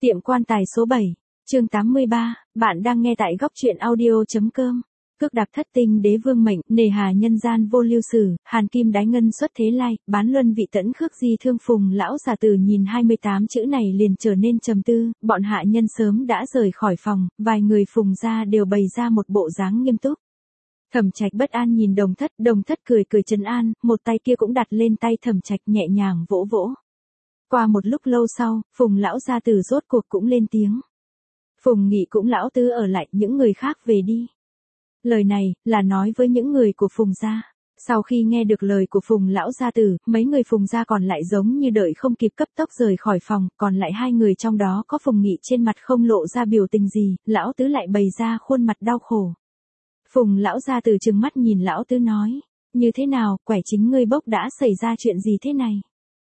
Tiệm quan tài số 7, chương 83, bạn đang nghe tại góc truyện audio.com. Cước đạp thất tinh đế vương mệnh, nề hà nhân gian vô lưu sử, hàn kim đái ngân xuất thế lai, bán luân vị tẫn khước di thương phùng lão già tử nhìn 28 chữ này liền trở nên trầm tư, bọn hạ nhân sớm đã rời khỏi phòng, vài người phùng ra đều bày ra một bộ dáng nghiêm túc. Thẩm Trạch bất an nhìn Đồng Thất cười cười trấn an, một tay kia cũng đặt lên tay Thẩm Trạch nhẹ nhàng vỗ vỗ. Qua một lúc lâu sau, Phùng lão gia tử rốt cuộc cũng lên tiếng. Phùng Nghị cũng lão tứ ở lại, những người khác về đi. Lời này, là nói với những người của Phùng gia. Sau khi nghe được lời của Phùng lão gia tử, mấy người Phùng gia còn lại giống như đợi không kịp cấp tốc rời khỏi phòng, còn lại hai người trong đó có Phùng Nghị trên mặt không lộ ra biểu tình gì, lão tứ lại bày ra khuôn mặt đau khổ. Phùng lão gia tử trừng mắt nhìn lão tứ nói, như thế nào, quẻ chính ngươi bốc đã xảy ra chuyện gì thế này?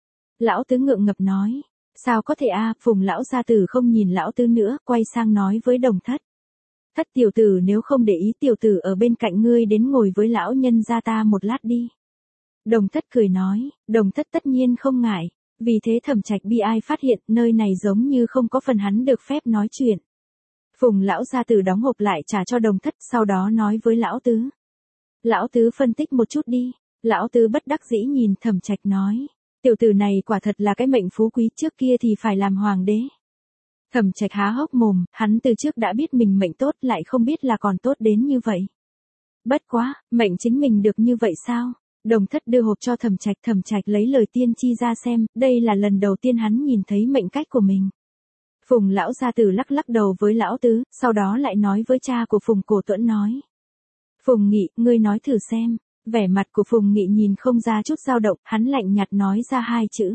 Lão tứ ngượng ngập nói, sao có thể a? Phùng lão gia tử không nhìn lão tứ nữa, quay sang nói với Đồng Thất. Thất tiểu tử, nếu không để ý tiểu tử ở bên cạnh ngươi đến ngồi với lão nhân gia ta một lát đi. Đồng Thất cười nói, Đồng Thất tất nhiên không ngại, vì thế Thẩm Trạch bi ai phát hiện nơi này giống như không có phần hắn được phép nói chuyện. Phùng lão gia tử đóng hộp lại trả cho Đồng Thất, sau đó nói với lão tứ. Lão tứ phân tích một chút đi. Lão tứ bất đắc dĩ nhìn Thẩm Trạch nói, tiểu tử này quả thật là cái mệnh phú quý, trước kia thì phải làm hoàng đế. Thẩm Trạch há hốc mồm, hắn từ trước đã biết mình mệnh tốt, lại không biết là còn tốt đến như vậy. Bất quá, mệnh chính mình được như vậy sao? Đồng Thất đưa hộp cho Thẩm Trạch lấy lời tiên tri ra xem, đây là lần đầu tiên hắn nhìn thấy mệnh cách của mình. Phùng lão gia tử lắc lắc đầu với lão tứ, sau đó lại nói với cha của Phùng Cổ Tuẫn nói. Phùng Nghị, ngươi nói thử xem. Vẻ mặt của Phùng Nghị nhìn không ra chút dao động, hắn lạnh nhạt nói ra hai chữ.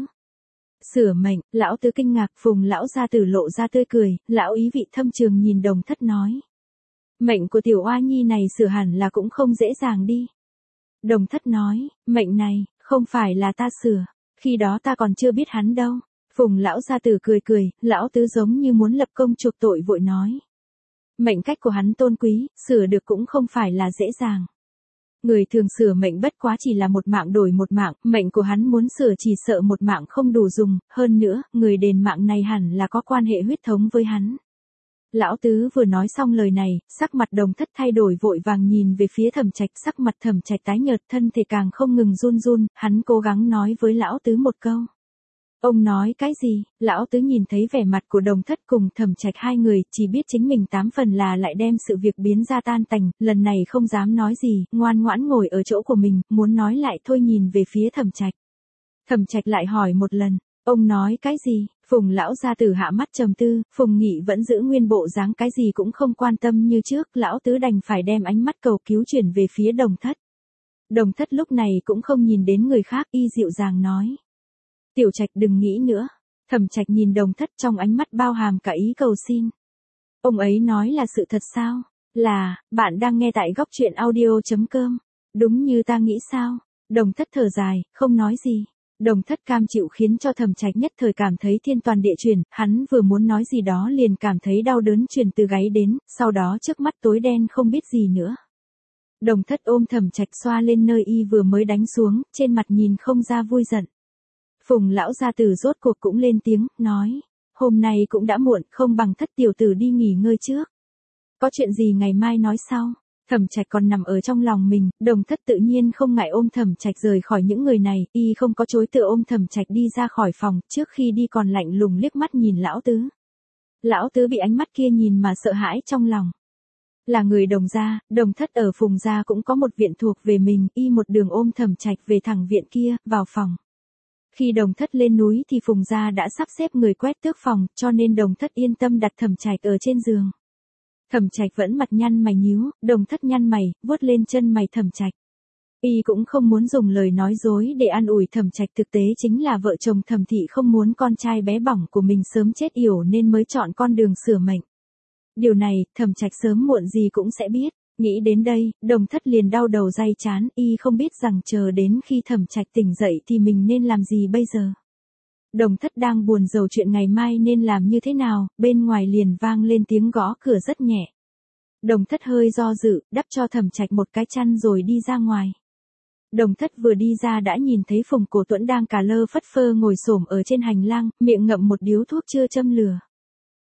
Sửa mệnh. Lão tứ kinh ngạc, Phùng lão gia tử lộ ra tươi cười, lão ý vị thâm trường nhìn Đồng Thất nói. Mệnh của tiểu oa nhi này sửa hẳn là cũng không dễ dàng đi. Đồng Thất nói, mệnh này, không phải là ta sửa, khi đó ta còn chưa biết hắn đâu. Phùng lão gia tử cười, lão tứ giống như muốn lập công chuộc tội vội nói. Mệnh cách của hắn tôn quý, sửa được cũng không phải là dễ dàng. Người thường sửa mệnh bất quá chỉ là một mạng đổi một mạng, mệnh của hắn muốn sửa chỉ sợ một mạng không đủ dùng, hơn nữa, người đền mạng này hẳn là có quan hệ huyết thống với hắn. Lão tứ vừa nói xong lời này, sắc mặt Đồng Thất thay đổi vội vàng nhìn về phía Thẩm Trạch, sắc mặt Thẩm Trạch tái nhợt, thân thể càng không ngừng run, hắn cố gắng nói với lão tứ một câu. Ông nói cái gì? Lão tứ nhìn thấy vẻ mặt của Đồng Thất cùng Thẩm Trạch hai người, chỉ biết chính mình 8 phần là lại đem sự việc biến ra tan tành, lần này không dám nói gì, ngoan ngoãn ngồi ở chỗ của mình, muốn nói lại thôi nhìn về phía Thẩm Trạch. Thẩm Trạch lại hỏi một lần, ông nói cái gì? Phùng lão gia tử hạ mắt trầm tư, Phùng Nghị vẫn giữ nguyên bộ dáng cái gì cũng không quan tâm như trước, lão tứ đành phải đem ánh mắt cầu cứu chuyển về phía Đồng Thất. Đồng Thất lúc này cũng không nhìn đến người khác, y dịu dàng nói. Tiểu Trạch đừng nghĩ nữa. Thẩm Trạch nhìn Đồng Thất trong ánh mắt bao hàm cả ý cầu xin. Ông ấy nói là sự thật sao? Là, bạn đang nghe tại góc truyện audio.com. Đúng như ta nghĩ sao? Đồng Thất thở dài, không nói gì. Đồng Thất cam chịu khiến cho Thẩm Trạch nhất thời cảm thấy thiên toàn địa chuyển, hắn vừa muốn nói gì đó liền cảm thấy đau đớn truyền từ gáy đến, sau đó trước mắt tối đen không biết gì nữa. Đồng Thất ôm Thẩm Trạch xoa lên nơi y vừa mới đánh xuống, trên mặt nhìn không ra vui giận. Phùng lão gia tử rốt cuộc cũng lên tiếng, nói, hôm nay cũng đã muộn, không bằng Thất tiểu tử đi nghỉ ngơi trước. Có chuyện gì ngày mai nói sau. Thẩm Trạch còn nằm ở trong lòng mình, Đồng Thất tự nhiên không ngại ôm Thẩm Trạch rời khỏi những người này, y không có chối từ ôm Thẩm Trạch đi ra khỏi phòng, trước khi đi còn lạnh lùng liếc mắt nhìn lão tứ. Lão tứ bị ánh mắt kia nhìn mà sợ hãi trong lòng. Là người Đồng gia, Đồng Thất ở Phùng gia cũng có một viện thuộc về mình, y một đường ôm Thẩm Trạch về thẳng viện kia, vào phòng. Khi Đồng Thất lên núi thì Phùng gia đã sắp xếp người quét tước phòng, cho nên Đồng Thất yên tâm đặt Thẩm Trạch ở trên giường. Thẩm Trạch vẫn mặt nhăn mày nhíu, Đồng Thất nhăn mày, vuốt lên chân mày Thẩm Trạch. Y cũng không muốn dùng lời nói dối để an ủi Thẩm Trạch, thực tế chính là vợ chồng Thẩm thị không muốn con trai bé bỏng của mình sớm chết yểu nên mới chọn con đường sửa mệnh. Điều này, Thẩm Trạch sớm muộn gì cũng sẽ biết. Nghĩ đến đây, Đồng Thất liền đau đầu day chán, y không biết rằng chờ đến khi Thẩm Trạch tỉnh dậy thì mình nên làm gì bây giờ. Đồng Thất đang buồn rầu chuyện ngày mai nên làm như thế nào, bên ngoài liền vang lên tiếng gõ cửa rất nhẹ. Đồng Thất hơi do dự, đắp cho Thẩm Trạch một cái chăn rồi đi ra ngoài. Đồng Thất vừa đi ra đã nhìn thấy Phùng Cổ Tuẫn đang cà lơ phất phơ ngồi xổm ở trên hành lang, miệng ngậm một điếu thuốc chưa châm lửa.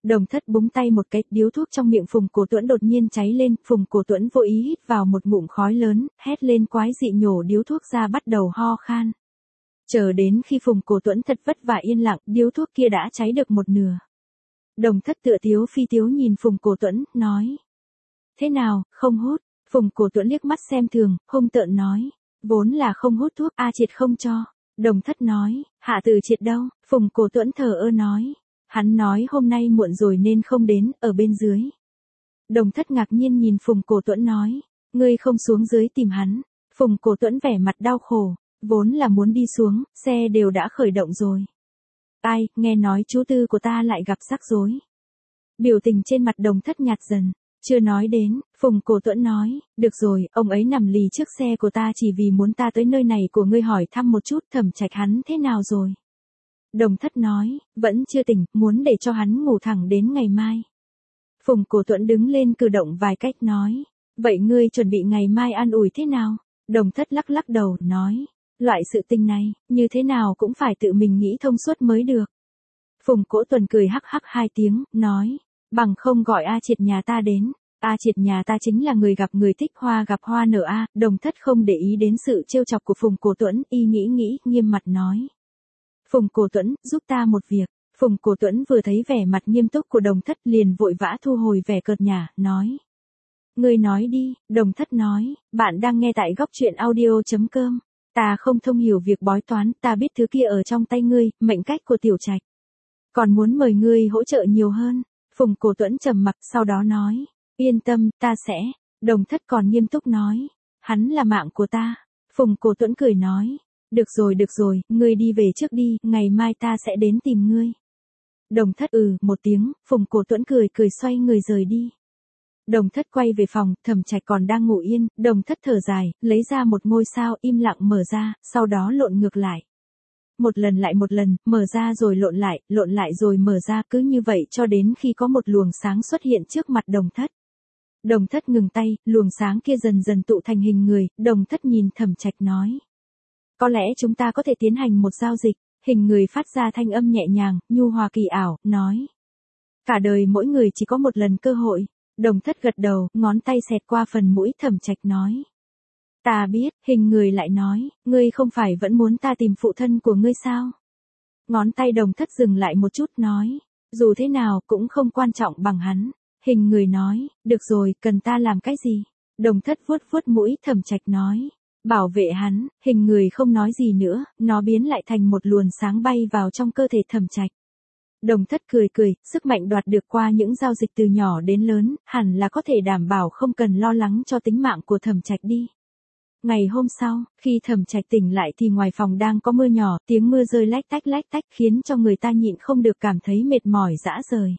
Đồng Thất búng tay một cái, điếu thuốc trong miệng Phùng Cổ Tuẫn đột nhiên cháy lên, Phùng Cổ Tuẫn vô ý hít vào một ngụm khói lớn, hét lên quái dị nhổ điếu thuốc ra bắt đầu ho khan. Chờ đến khi Phùng Cổ Tuẫn thật vất vả yên lặng, điếu thuốc kia đã cháy được một nửa. Đồng Thất tựa tiếu phi tiếu nhìn Phùng Cổ Tuẫn, nói. Thế nào, không hút? Phùng Cổ Tuẫn liếc mắt xem thường, hung tợn nói. Vốn là không hút thuốc, A Triệt không cho. Đồng Thất nói, Hạ Tử Triệt đâu? Phùng Cổ Tuẫn thờ ơ nói. Hắn nói hôm nay muộn rồi nên không đến, ở bên dưới. Đồng Thất ngạc nhiên nhìn Phùng Cổ Tuẫn nói. Ngươi không xuống dưới tìm hắn. Phùng Cổ Tuẫn vẻ mặt đau khổ. Vốn là muốn đi xuống, xe đều đã khởi động rồi. Ai, nghe nói chú tư của ta lại gặp rắc rối. Biểu tình trên mặt Đồng Thất nhạt dần. Chưa nói đến, Phùng Cổ Tuẫn nói, được rồi, ông ấy nằm lì trước xe của ta chỉ vì muốn ta tới nơi này của ngươi hỏi thăm một chút Thẩm Trạch hắn thế nào rồi. Đồng Thất nói, vẫn chưa tỉnh, muốn để cho hắn ngủ thẳng đến ngày mai. Phùng Cổ Tuẫn đứng lên cử động vài cách nói, vậy ngươi chuẩn bị ngày mai an ủi thế nào? Đồng Thất lắc lắc đầu, nói, loại sự tình này, như thế nào cũng phải tự mình nghĩ thông suốt mới được. Phùng Cổ Tuẫn cười hắc hắc hai tiếng, nói, bằng không gọi A Triệt nhà ta đến. A Triệt nhà ta chính là người gặp người thích hoa gặp hoa nở a. Đồng Thất không để ý đến sự trêu chọc của Phùng Cổ Tuẫn, y nghĩ, nghiêm mặt nói. Phùng Cổ Tuẫn, giúp ta một việc. Phùng Cổ Tuẫn vừa thấy vẻ mặt nghiêm túc của Đồng Thất liền vội vã thu hồi vẻ cợt nhả, nói. Ngươi nói đi, Đồng Thất nói, bạn đang nghe tại góc truyện audio.com. Ta không thông hiểu việc bói toán, ta biết thứ kia ở trong tay ngươi, mệnh cách của Tiểu Trạch. Còn muốn mời ngươi hỗ trợ nhiều hơn. Phùng Cổ Tuẫn trầm mặc sau đó nói. Yên tâm, ta sẽ. Đồng Thất còn nghiêm túc nói. Hắn là mạng của ta. Phùng Cổ Tuẫn cười nói. Được rồi, ngươi đi về trước đi, ngày mai ta sẽ đến tìm ngươi. Đồng Thất một tiếng, Phùng Cổ Tuẫn cười xoay người rời đi. Đồng Thất quay về phòng, Thẩm Trạch còn đang ngủ yên, Đồng Thất thở dài, lấy ra một ngôi sao im lặng mở ra, sau đó lộn ngược lại. Một lần lại một lần, mở ra rồi lộn lại rồi mở ra, cứ như vậy cho đến khi có một luồng sáng xuất hiện trước mặt Đồng Thất. Đồng Thất ngừng tay, luồng sáng kia dần dần tụ thành hình người, Đồng Thất nhìn Thẩm Trạch nói. Có lẽ chúng ta có thể tiến hành một giao dịch, hình người phát ra thanh âm nhẹ nhàng, nhu hòa kỳ ảo, nói. Cả đời mỗi người chỉ có một lần cơ hội. Đồng Thất gật đầu, ngón tay xẹt qua phần mũi, Thẩm Trạch nói. Ta biết, hình người lại nói, ngươi không phải vẫn muốn ta tìm phụ thân của ngươi sao? Ngón tay Đồng Thất dừng lại một chút nói, dù thế nào cũng không quan trọng bằng hắn. Hình người nói, được rồi, cần ta làm cái gì? Đồng Thất vuốt mũi, Thẩm Trạch nói, bảo vệ hắn. Hình người không nói gì nữa, nó biến lại thành một luồng sáng bay vào trong cơ thể Thẩm Trạch. Đồng Thất cười, sức mạnh đoạt được qua những giao dịch từ nhỏ đến lớn, hẳn là có thể đảm bảo không cần lo lắng cho tính mạng của Thẩm Trạch đi. Ngày hôm sau, khi Thẩm Trạch tỉnh lại thì ngoài phòng đang có mưa nhỏ, tiếng mưa rơi lách tách khiến cho người ta nhịn không được cảm thấy mệt mỏi rã rời.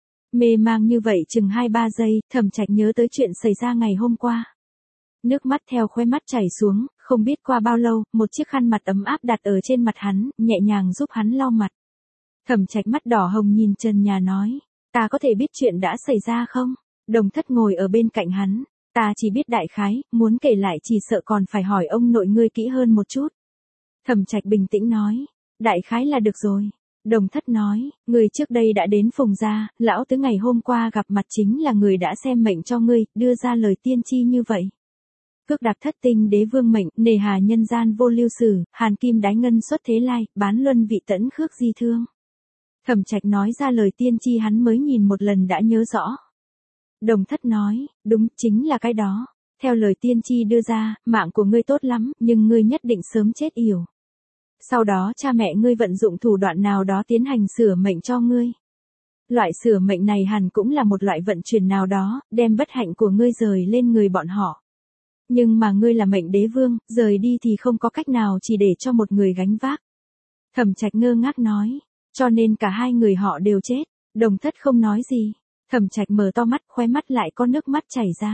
Mê mang như vậy chừng 2-3 giây, Thẩm Trạch nhớ tới chuyện xảy ra ngày hôm qua. Nước mắt theo khóe mắt chảy xuống, không biết qua bao lâu, một chiếc khăn mặt ấm áp đặt ở trên mặt hắn, nhẹ nhàng giúp hắn lau mặt. Thẩm Trạch mắt đỏ hồng nhìn trần nhà nói, ta có thể biết chuyện đã xảy ra không? Đồng Thất ngồi ở bên cạnh hắn, ta chỉ biết đại khái, muốn kể lại chỉ sợ còn phải hỏi ông nội ngươi kỹ hơn một chút. Thẩm Trạch bình tĩnh nói, đại khái là được rồi. Đồng Thất nói, người trước đây đã đến Phùng gia, lão tứ ngày hôm qua gặp mặt chính là người đã xem mệnh cho ngươi, đưa ra lời tiên tri như vậy. Cước đạp thất tinh đế vương mệnh, nề hà nhân gian vô lưu sử, hàn kim đái ngân xuất thế lai, bán luân vị tẫn khước di thương. Thẩm Trạch nói ra lời tiên tri hắn mới nhìn một lần đã nhớ rõ. Đồng Thất nói, đúng, chính là cái đó. Theo lời tiên tri đưa ra, mạng của ngươi tốt lắm, nhưng ngươi nhất định sớm chết yểu. Sau đó cha mẹ ngươi vận dụng thủ đoạn nào đó tiến hành sửa mệnh cho ngươi. Loại sửa mệnh này hẳn cũng là một loại vận chuyển nào đó, đem bất hạnh của ngươi rời lên người bọn họ. Nhưng mà ngươi là mệnh đế vương, rời đi thì không có cách nào chỉ để cho một người gánh vác. Thẩm Trạch ngơ ngác nói, cho nên cả hai người họ đều chết. Đồng Thất không nói gì. Thẩm Trạch mở to mắt, khóe mắt lại có nước mắt chảy ra.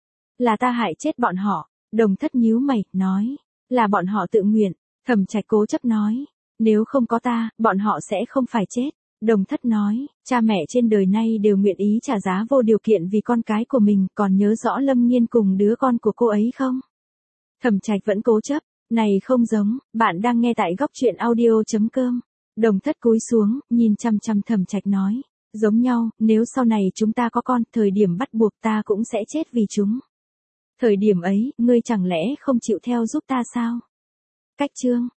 Là ta hại chết bọn họ. Đồng Thất nhíu mày, nói, là bọn họ tự nguyện. Thẩm Trạch cố chấp nói, nếu không có ta, bọn họ sẽ không phải chết. Đồng Thất nói, cha mẹ trên đời nay đều nguyện ý trả giá vô điều kiện vì con cái của mình, còn nhớ rõ Lâm Nhiên cùng đứa con của cô ấy không? Thẩm Trạch vẫn cố chấp, này không giống, bạn đang nghe tại góc truyện audio.com. Đồng Thất cúi xuống, nhìn chăm chăm Thẩm Trạch nói, Giống nhau, nếu sau này chúng ta có con, thời điểm bắt buộc ta cũng sẽ chết vì chúng. Thời điểm ấy, ngươi chẳng lẽ không chịu theo giúp ta sao? Cách chương